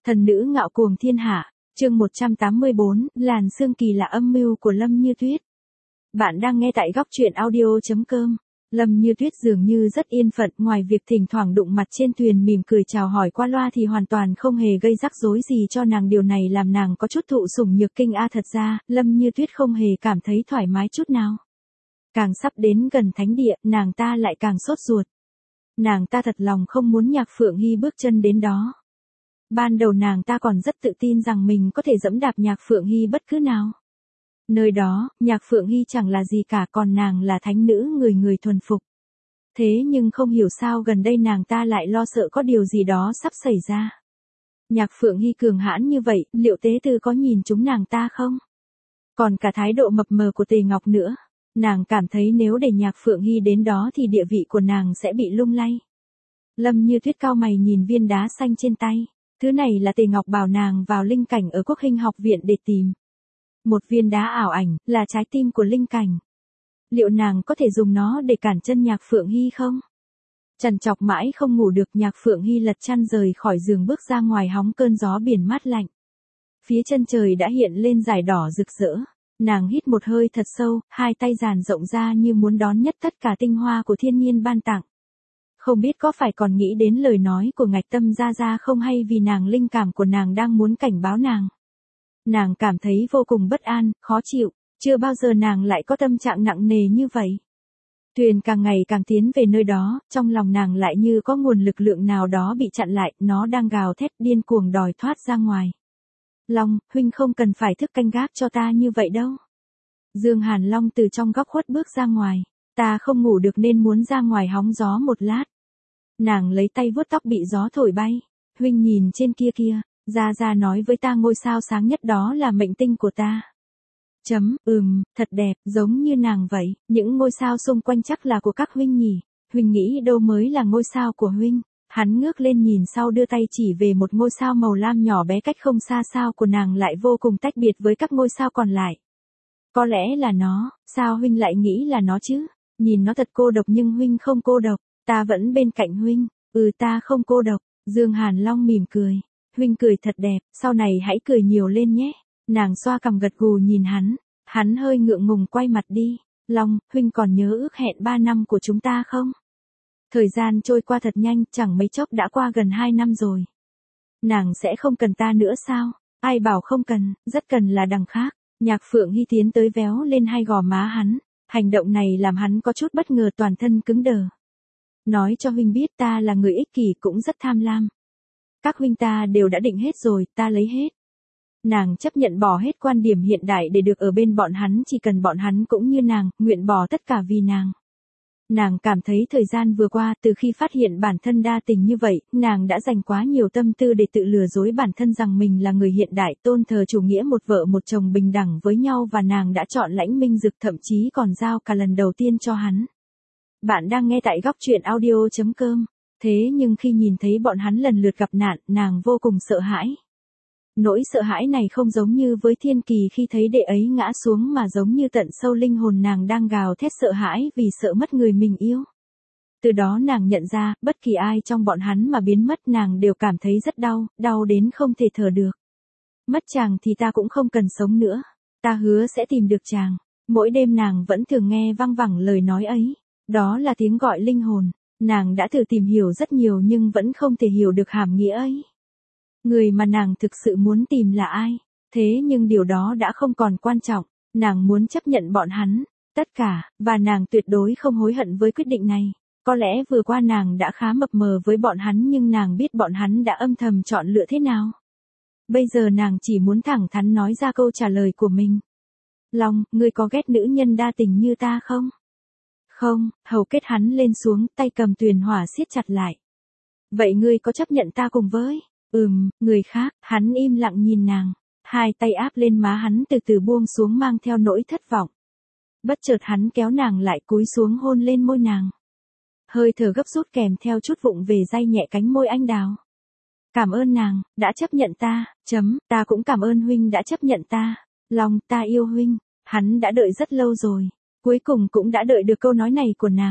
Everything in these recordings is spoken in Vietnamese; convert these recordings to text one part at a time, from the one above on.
Thần nữ ngạo cuồng thiên hạ, chương 184, làn sương kỳ là âm mưu của Lâm Như Tuyết. Bạn đang nghe tại góc truyện audio.com. Lâm Như Tuyết dường như rất yên phận, ngoài việc thỉnh thoảng đụng mặt trên thuyền mỉm cười chào hỏi qua loa thì hoàn toàn không hề gây rắc rối gì cho nàng, điều này làm nàng có chút thụ sủng nhược kinh thật ra, Lâm Như Tuyết không hề cảm thấy thoải mái chút nào. Càng sắp đến gần thánh địa, nàng ta lại càng sốt ruột. Nàng ta thật lòng không muốn Nhạc Phượng Hy bước chân đến đó. Ban đầu nàng ta còn rất tự tin rằng mình có thể dẫm đạp Nhạc Phượng Hy bất cứ nào. Nơi đó, Nhạc Phượng Hy chẳng là gì cả, còn nàng là thánh nữ người thuần phục. Thế nhưng không hiểu sao gần đây nàng ta lại lo sợ có điều gì đó sắp xảy ra. Nhạc Phượng Hy cường hãn như vậy, liệu Tế Tư có nhìn chúng nàng ta không? Còn cả thái độ mập mờ của Tề Ngọc nữa. Nàng cảm thấy nếu để Nhạc Phượng Hy đến đó thì địa vị của nàng sẽ bị lung lay. Lâm Như Tuyết cau mày nhìn viên đá xanh trên tay. Thứ này là Tề Ngọc bảo nàng vào linh cảnh ở Quốc Hinh học viện để tìm. Một viên đá ảo ảnh, là trái tim của linh cảnh. Liệu nàng có thể dùng nó để cản chân Nhạc Phượng Hy không? Trằn trọc mãi không ngủ được, Nhạc Phượng Hy lật chăn rời khỏi giường bước ra ngoài hóng cơn gió biển mát lạnh. Phía chân trời đã hiện lên dải đỏ rực rỡ. Nàng hít một hơi thật sâu, hai tay dàn rộng ra như muốn đón nhất tất cả tinh hoa của thiên nhiên ban tặng. Không biết có phải còn nghĩ đến lời nói của Ngạch Tâm Gia Gia không, hay vì nàng linh cảm của nàng đang muốn cảnh báo nàng. Nàng cảm thấy vô cùng bất an, khó chịu, chưa bao giờ nàng lại có tâm trạng nặng nề như vậy. Thuyền càng ngày càng tiến về nơi đó, trong lòng nàng lại như có nguồn lực lượng nào đó bị chặn lại, nó đang gào thét điên cuồng đòi thoát ra ngoài. Long, huynh không cần phải thức canh gác cho ta như vậy đâu. Dương Hàn Long từ trong góc khuất bước ra ngoài. Ta không ngủ được nên muốn ra ngoài hóng gió một lát. Nàng lấy tay vuốt tóc bị gió thổi bay. Huynh nhìn trên kia kia, Gia Gia nói với ta ngôi sao sáng nhất đó là mệnh tinh của ta. Thật đẹp, giống như nàng vậy, những ngôi sao xung quanh chắc là của các huynh nhỉ. Huynh nghĩ đâu mới là ngôi sao của huynh. Hắn ngước lên nhìn sau đưa tay chỉ về một ngôi sao màu lam nhỏ bé cách không xa, sao của nàng lại vô cùng tách biệt với các ngôi sao còn lại. Có lẽ là nó, sao huynh lại nghĩ là nó chứ? Nhìn nó thật cô độc nhưng huynh không cô độc, ta vẫn bên cạnh huynh, ta không cô độc, Dương Hàn Long mỉm cười. Huynh cười thật đẹp, sau này hãy cười nhiều lên nhé. Nàng xoa cằm gật gù nhìn hắn hơi ngượng ngùng quay mặt đi. Long, huynh còn nhớ ước hẹn 3 năm của chúng ta không? Thời gian trôi qua thật nhanh, chẳng mấy chốc đã qua gần 2 năm rồi. Nàng sẽ không cần ta nữa sao? Ai bảo không cần, rất cần là đằng khác. Nhạc Phượng Hy tiến tới véo lên hai gò má hắn. Hành động này làm hắn có chút bất ngờ, toàn thân cứng đờ. Nói cho huynh biết ta là người ích kỷ, cũng rất tham lam. Các huynh ta đều đã định hết rồi, ta lấy hết. Nàng chấp nhận bỏ hết quan điểm hiện đại để được ở bên bọn hắn, chỉ cần bọn hắn cũng như nàng, nguyện bỏ tất cả vì nàng. Nàng cảm thấy thời gian vừa qua, từ khi phát hiện bản thân đa tình như vậy, nàng đã dành quá nhiều tâm tư để tự lừa dối bản thân rằng mình là người hiện đại, tôn thờ chủ nghĩa một vợ một chồng bình đẳng với nhau, và nàng đã chọn Lãnh Minh Dực, thậm chí còn giao cả lần đầu tiên cho hắn. Bạn đang nghe tại góc truyện audio.com. Thế nhưng khi nhìn thấy bọn hắn lần lượt gặp nạn, nàng vô cùng sợ hãi. Nỗi sợ hãi này không giống như với Thiên Kỳ khi thấy đệ ấy ngã xuống, mà giống như tận sâu linh hồn nàng đang gào thét sợ hãi vì sợ mất người mình yêu. Từ đó nàng nhận ra, bất kỳ ai trong bọn hắn mà biến mất nàng đều cảm thấy rất đau, đau đến không thể thở được. Mất chàng thì ta cũng không cần sống nữa. Ta hứa sẽ tìm được chàng. Mỗi đêm nàng vẫn thường nghe văng vẳng lời nói ấy. Đó là tiếng gọi linh hồn. Nàng đã thử tìm hiểu rất nhiều nhưng vẫn không thể hiểu được hàm nghĩa ấy. Người mà nàng thực sự muốn tìm là ai? Thế nhưng điều đó đã không còn quan trọng. Nàng muốn chấp nhận bọn hắn, tất cả, và nàng tuyệt đối không hối hận với quyết định này. Có lẽ vừa qua nàng đã khá mập mờ với bọn hắn, nhưng nàng biết bọn hắn đã âm thầm chọn lựa thế nào. Bây giờ nàng chỉ muốn thẳng thắn nói ra câu trả lời của mình. Long, ngươi có ghét nữ nhân đa tình như ta không? Không, hầu kết hắn lên xuống, tay cầm tuyền hỏa siết chặt lại. Vậy ngươi có chấp nhận ta cùng với? Người khác, hắn im lặng nhìn nàng. Hai tay áp lên má hắn từ từ buông xuống mang theo nỗi thất vọng. Bất chợt hắn kéo nàng lại cúi xuống hôn lên môi nàng. Hơi thở gấp rút kèm theo chút vụng về day nhẹ cánh môi anh đào. Cảm ơn nàng, đã chấp nhận ta, ta cũng cảm ơn huynh đã chấp nhận ta. Long, ta yêu huynh. Hắn đã đợi rất lâu rồi. Cuối cùng cũng đã đợi được câu nói này của nàng.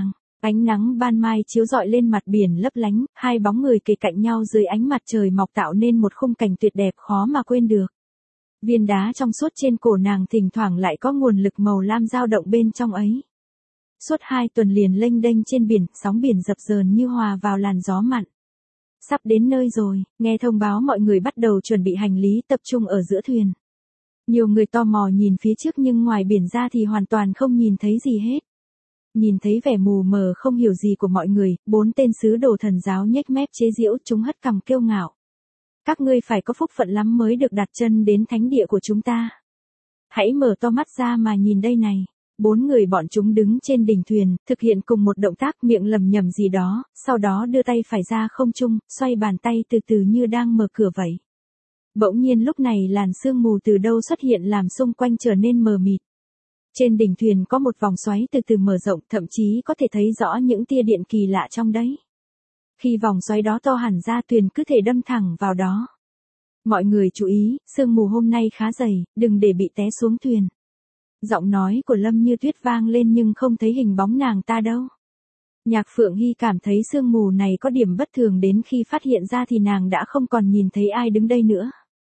Ánh nắng ban mai chiếu rọi lên mặt biển lấp lánh, hai bóng người kề cạnh nhau dưới ánh mặt trời mọc tạo nên một khung cảnh tuyệt đẹp khó mà quên được. Viên đá trong suốt trên cổ nàng thỉnh thoảng lại có nguồn lực màu lam dao động bên trong ấy. Suốt 2 tuần liền lênh đênh trên biển, sóng biển dập dờn như hòa vào làn gió mặn. Sắp đến nơi rồi, nghe thông báo mọi người bắt đầu chuẩn bị hành lý tập trung ở giữa thuyền. Nhiều người tò mò nhìn phía trước nhưng ngoài biển ra thì hoàn toàn không nhìn thấy gì hết. Nhìn thấy vẻ mù mờ không hiểu gì của mọi người, 4 tên sứ đồ thần giáo nhếch mép chế giễu, chúng hất cằm kiêu ngạo. Các ngươi phải có phúc phận lắm mới được đặt chân đến thánh địa của chúng ta. Hãy mở to mắt ra mà nhìn đây này. 4 người bọn chúng đứng trên đỉnh thuyền, thực hiện cùng một động tác, miệng lẩm nhẩm gì đó, sau đó đưa tay phải ra không trung, xoay bàn tay từ từ như đang mở cửa vậy. Bỗng nhiên lúc này làn sương mù từ đâu xuất hiện làm xung quanh trở nên mờ mịt. Trên đỉnh thuyền có một vòng xoáy từ từ mở rộng, thậm chí có thể thấy rõ những tia điện kỳ lạ trong đấy. Khi vòng xoáy đó to hẳn ra, thuyền cứ thể đâm thẳng vào đó. Mọi người chú ý, sương mù hôm nay khá dày, đừng để bị té xuống thuyền. Giọng nói của Lâm Như Tuyết vang lên nhưng không thấy hình bóng nàng ta đâu. Nhạc Phượng Hy cảm thấy sương mù này có điểm bất thường, đến khi phát hiện ra thì nàng đã không còn nhìn thấy ai đứng đây nữa.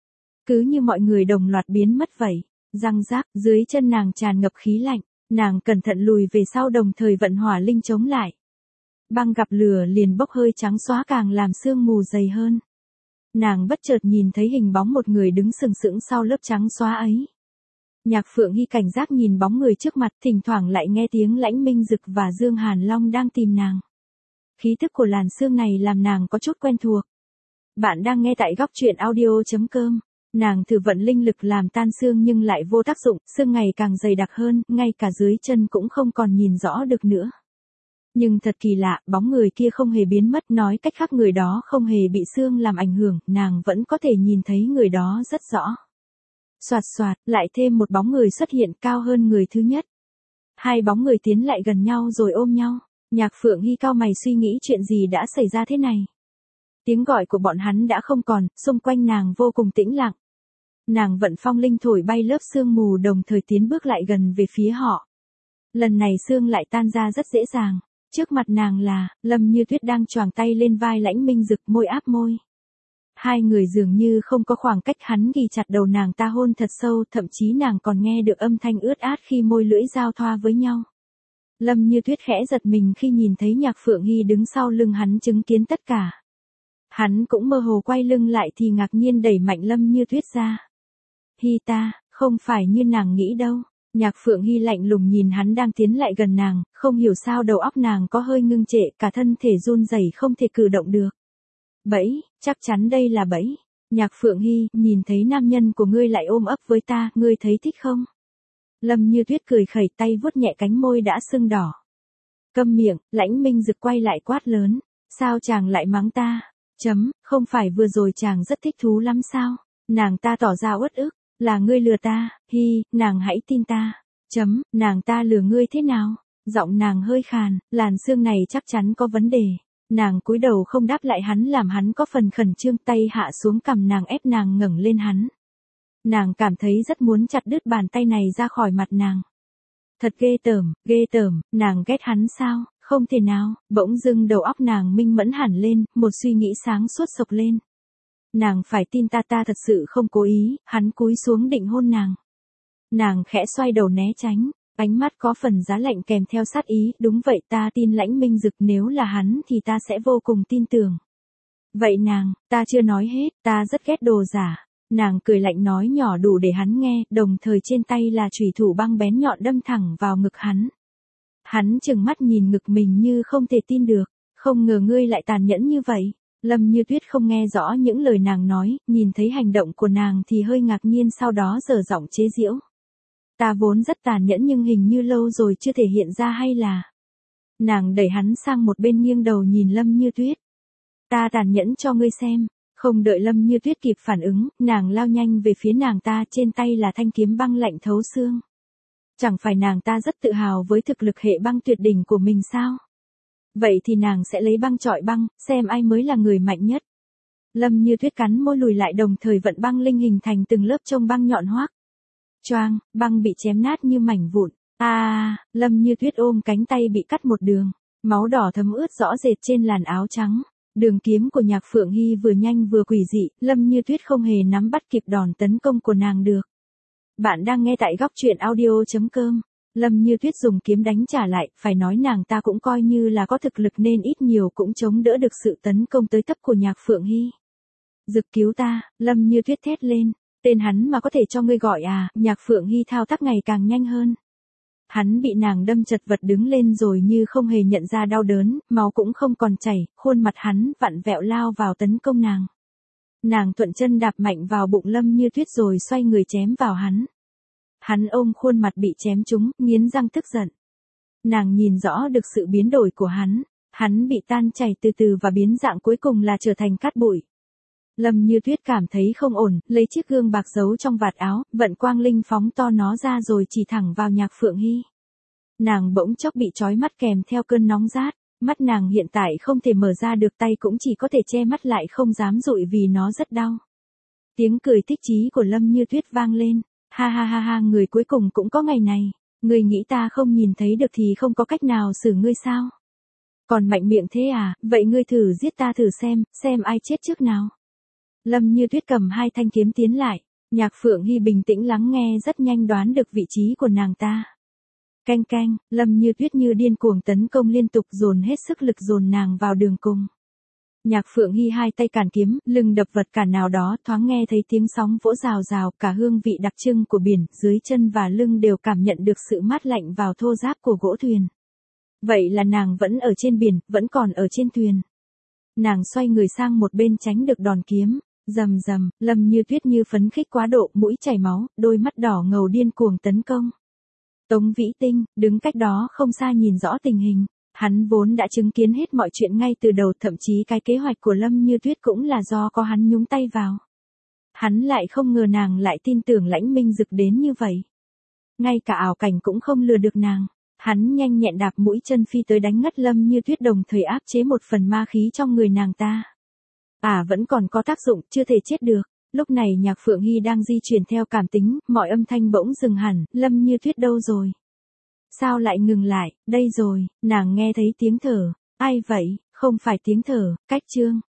Cứ như mọi người đồng loạt biến mất vậy. Răng rác, dưới chân nàng tràn ngập khí lạnh, nàng cẩn thận lùi về sau đồng thời vận hỏa linh chống lại. Băng gặp lửa liền bốc hơi trắng xóa càng làm sương mù dày hơn. Nàng bất chợt nhìn thấy hình bóng một người đứng sừng sững sau lớp trắng xóa ấy. Nhạc Phượng Hy cảnh giác nhìn bóng người trước mặt, thỉnh thoảng lại nghe tiếng Lãnh Minh Dực và Dương Hàn Long đang tìm nàng. Khí thức của làn sương này làm nàng có chút quen thuộc. Bạn đang nghe tại góc truyện audio.com. Nàng thử vận linh lực làm tan sương nhưng lại vô tác dụng, sương ngày càng dày đặc hơn, ngay cả dưới chân cũng không còn nhìn rõ được nữa. Nhưng thật kỳ lạ, bóng người kia không hề biến mất, nói cách khác người đó không hề bị sương làm ảnh hưởng, nàng vẫn có thể nhìn thấy người đó rất rõ. Soạt soạt, lại thêm một bóng người xuất hiện cao hơn người thứ nhất. Hai bóng người tiến lại gần nhau rồi ôm nhau. Nhạc Phượng Hy cau mày suy nghĩ chuyện gì đã xảy ra thế này. Tiếng gọi của bọn hắn đã không còn, xung quanh nàng vô cùng tĩnh lặng. Nàng vận phong linh thổi bay lớp sương mù đồng thời tiến bước lại gần về phía họ. Lần này sương lại tan ra rất dễ dàng. Trước mặt nàng là, Lâm Như Tuyết đang choàng tay lên vai Lãnh Minh Dực, môi áp môi. Hai người dường như không có khoảng cách, hắn ghi chặt đầu nàng ta hôn thật sâu, thậm chí nàng còn nghe được âm thanh ướt át khi môi lưỡi giao thoa với nhau. Lâm Như Tuyết khẽ giật mình khi nhìn thấy Nhạc Phượng Hy đứng sau lưng hắn chứng kiến tất cả. Hắn cũng mơ hồ quay lưng lại thì ngạc nhiên đẩy mạnh Lâm Như Tuyết ra. Hy ta, không phải như nàng nghĩ đâu. Nhạc Phượng Hy lạnh lùng nhìn hắn đang tiến lại gần nàng, không hiểu sao đầu óc nàng có hơi ngưng trệ, cả thân thể run rẩy không thể cử động được. Bẫy, chắc chắn đây là bẫy. Nhạc Phượng Hy, nhìn thấy nam nhân của ngươi lại ôm ấp với ta, ngươi thấy thích không? Lâm Như Tuyết cười khẩy tay vuốt nhẹ cánh môi đã sưng đỏ. Câm miệng, Lãnh Minh Dực quay lại quát lớn. Sao chàng lại mắng ta? Không phải vừa rồi chàng rất thích thú lắm sao? Nàng ta tỏ ra uất ức. Là ngươi lừa ta, Hy, nàng hãy tin ta. Nàng ta lừa ngươi thế nào? Giọng nàng hơi khàn, làn sương này chắc chắn có vấn đề. Nàng cúi đầu không đáp lại hắn làm hắn có phần khẩn trương, tay hạ xuống cằm nàng ép nàng ngẩng lên hắn. Nàng cảm thấy rất muốn chặt đứt bàn tay này ra khỏi mặt nàng. Thật ghê tởm, nàng ghét hắn sao? Không thể nào, bỗng dưng đầu óc nàng minh mẫn hẳn lên, một suy nghĩ sáng suốt sộc lên. Nàng phải tin ta thật sự không cố ý, hắn cúi xuống định hôn nàng. Nàng khẽ xoay đầu né tránh, ánh mắt có phần giá lạnh kèm theo sát ý, đúng vậy ta tin Lãnh Minh Dực, nếu là hắn thì ta sẽ vô cùng tin tưởng. Vậy nàng, ta chưa nói hết, ta rất ghét đồ giả. Nàng cười lạnh nói nhỏ đủ để hắn nghe, đồng thời trên tay là chùy thủ băng bén nhọn đâm thẳng vào ngực hắn. Hắn trừng mắt nhìn ngực mình như không thể tin được, không ngờ ngươi lại tàn nhẫn như vậy. Lâm Như Tuyết không nghe rõ những lời nàng nói, nhìn thấy hành động của nàng thì hơi ngạc nhiên, sau đó giở giọng chế giễu. Ta vốn rất tàn nhẫn nhưng hình như lâu rồi chưa thể hiện ra hay là. Nàng đẩy hắn sang một bên nghiêng đầu nhìn Lâm Như Tuyết. Ta tàn nhẫn cho ngươi xem. Không đợi Lâm Như Tuyết kịp phản ứng, nàng lao nhanh về phía nàng ta, trên tay là thanh kiếm băng lạnh thấu xương. Chẳng phải nàng ta rất tự hào với thực lực hệ băng tuyệt đỉnh của mình sao? Vậy thì nàng sẽ lấy băng chọi băng, xem ai mới là người mạnh nhất. Lâm Như Tuyết cắn môi lùi lại đồng thời vận băng linh hình thành từng lớp chông băng nhọn hoác. Choang, băng bị chém nát như mảnh vụn. Lâm Như Tuyết ôm cánh tay bị cắt một đường. Máu đỏ thấm ướt rõ rệt trên làn áo trắng. Đường kiếm của Nhạc Phượng Hy vừa nhanh vừa quỷ dị, Lâm Như Tuyết không hề nắm bắt kịp đòn tấn công của nàng được. Bạn đang nghe tại góc truyện audio.com. Lâm Như Tuyết dùng kiếm đánh trả lại, phải nói nàng ta cũng coi như là có thực lực nên ít nhiều cũng chống đỡ được sự tấn công tới tấp của Nhạc Phượng Hy. Dực cứu ta, Lâm Như Tuyết thét lên, tên hắn mà có thể cho ngươi gọi à, Nhạc Phượng Hy thao tác ngày càng nhanh hơn. Hắn bị nàng đâm chật vật đứng lên rồi như không hề nhận ra đau đớn, máu cũng không còn chảy, khuôn mặt hắn vặn vẹo lao vào tấn công nàng. Nàng thuận chân đạp mạnh vào bụng Lâm Như Tuyết rồi xoay người chém vào hắn. Hắn ôm khuôn mặt bị chém trúng, nghiến răng tức giận. Nàng nhìn rõ được sự biến đổi của hắn bị tan chảy từ từ và biến dạng cuối cùng là trở thành cát bụi. Lâm Như Tuyết cảm thấy không ổn, lấy chiếc gương bạc giấu trong vạt áo, vận quang linh phóng to nó ra rồi chỉ thẳng vào Nhạc Phượng Hy. Nàng bỗng chốc bị chói mắt kèm theo cơn nóng rát, mắt nàng hiện tại không thể mở ra được, tay cũng chỉ có thể che mắt lại không dám dụi vì nó rất đau. Tiếng cười thích chí của Lâm Như Tuyết vang lên, ha ha ha ha, người cuối cùng cũng có ngày này, người nghĩ ta không nhìn thấy được thì không có cách nào xử ngươi sao? Còn mạnh miệng thế à, vậy ngươi thử giết ta thử xem ai chết trước nào. Lâm Như Tuyết cầm hai thanh kiếm tiến lại, Nhạc Phượng Hy bình tĩnh lắng nghe rất nhanh đoán được vị trí của nàng ta. Canh canh, Lâm Như Tuyết như điên cuồng tấn công liên tục dồn hết sức lực dồn nàng vào đường cùng. Nhạc Phượng Hy hai tay cản kiếm, lưng đập vật cản nào đó, thoáng nghe thấy tiếng sóng vỗ rào rào, cả hương vị đặc trưng của biển, dưới chân và lưng đều cảm nhận được sự mát lạnh vào thô ráp của gỗ thuyền. Vậy là nàng vẫn ở trên biển, vẫn còn ở trên thuyền. Nàng xoay người sang một bên tránh được đòn kiếm, rầm rầm, Lâm Như Tuyết như phấn khích quá độ, mũi chảy máu, đôi mắt đỏ ngầu điên cuồng tấn công. Tống Vĩ Tinh, đứng cách đó không xa nhìn rõ tình hình. Hắn vốn đã chứng kiến hết mọi chuyện ngay từ đầu, thậm chí cái kế hoạch của Lâm Như Tuyết cũng là do có hắn nhúng tay vào. Hắn lại không ngờ nàng lại tin tưởng Lãnh Minh Dực đến như vậy. Ngay cả ảo cảnh cũng không lừa được nàng. Hắn nhanh nhẹn đạp mũi chân phi tới đánh ngất Lâm Như Tuyết, đồng thời áp chế một phần ma khí trong người nàng ta. Vẫn còn có tác dụng, chưa thể chết được. Lúc này Nhạc Phượng Hy đang di chuyển theo cảm tính, mọi âm thanh bỗng dừng hẳn, Lâm Như Tuyết đâu rồi? Sao lại ngừng lại, đây rồi, nàng nghe thấy tiếng thở, ai vậy, không phải tiếng thở, cách Trương,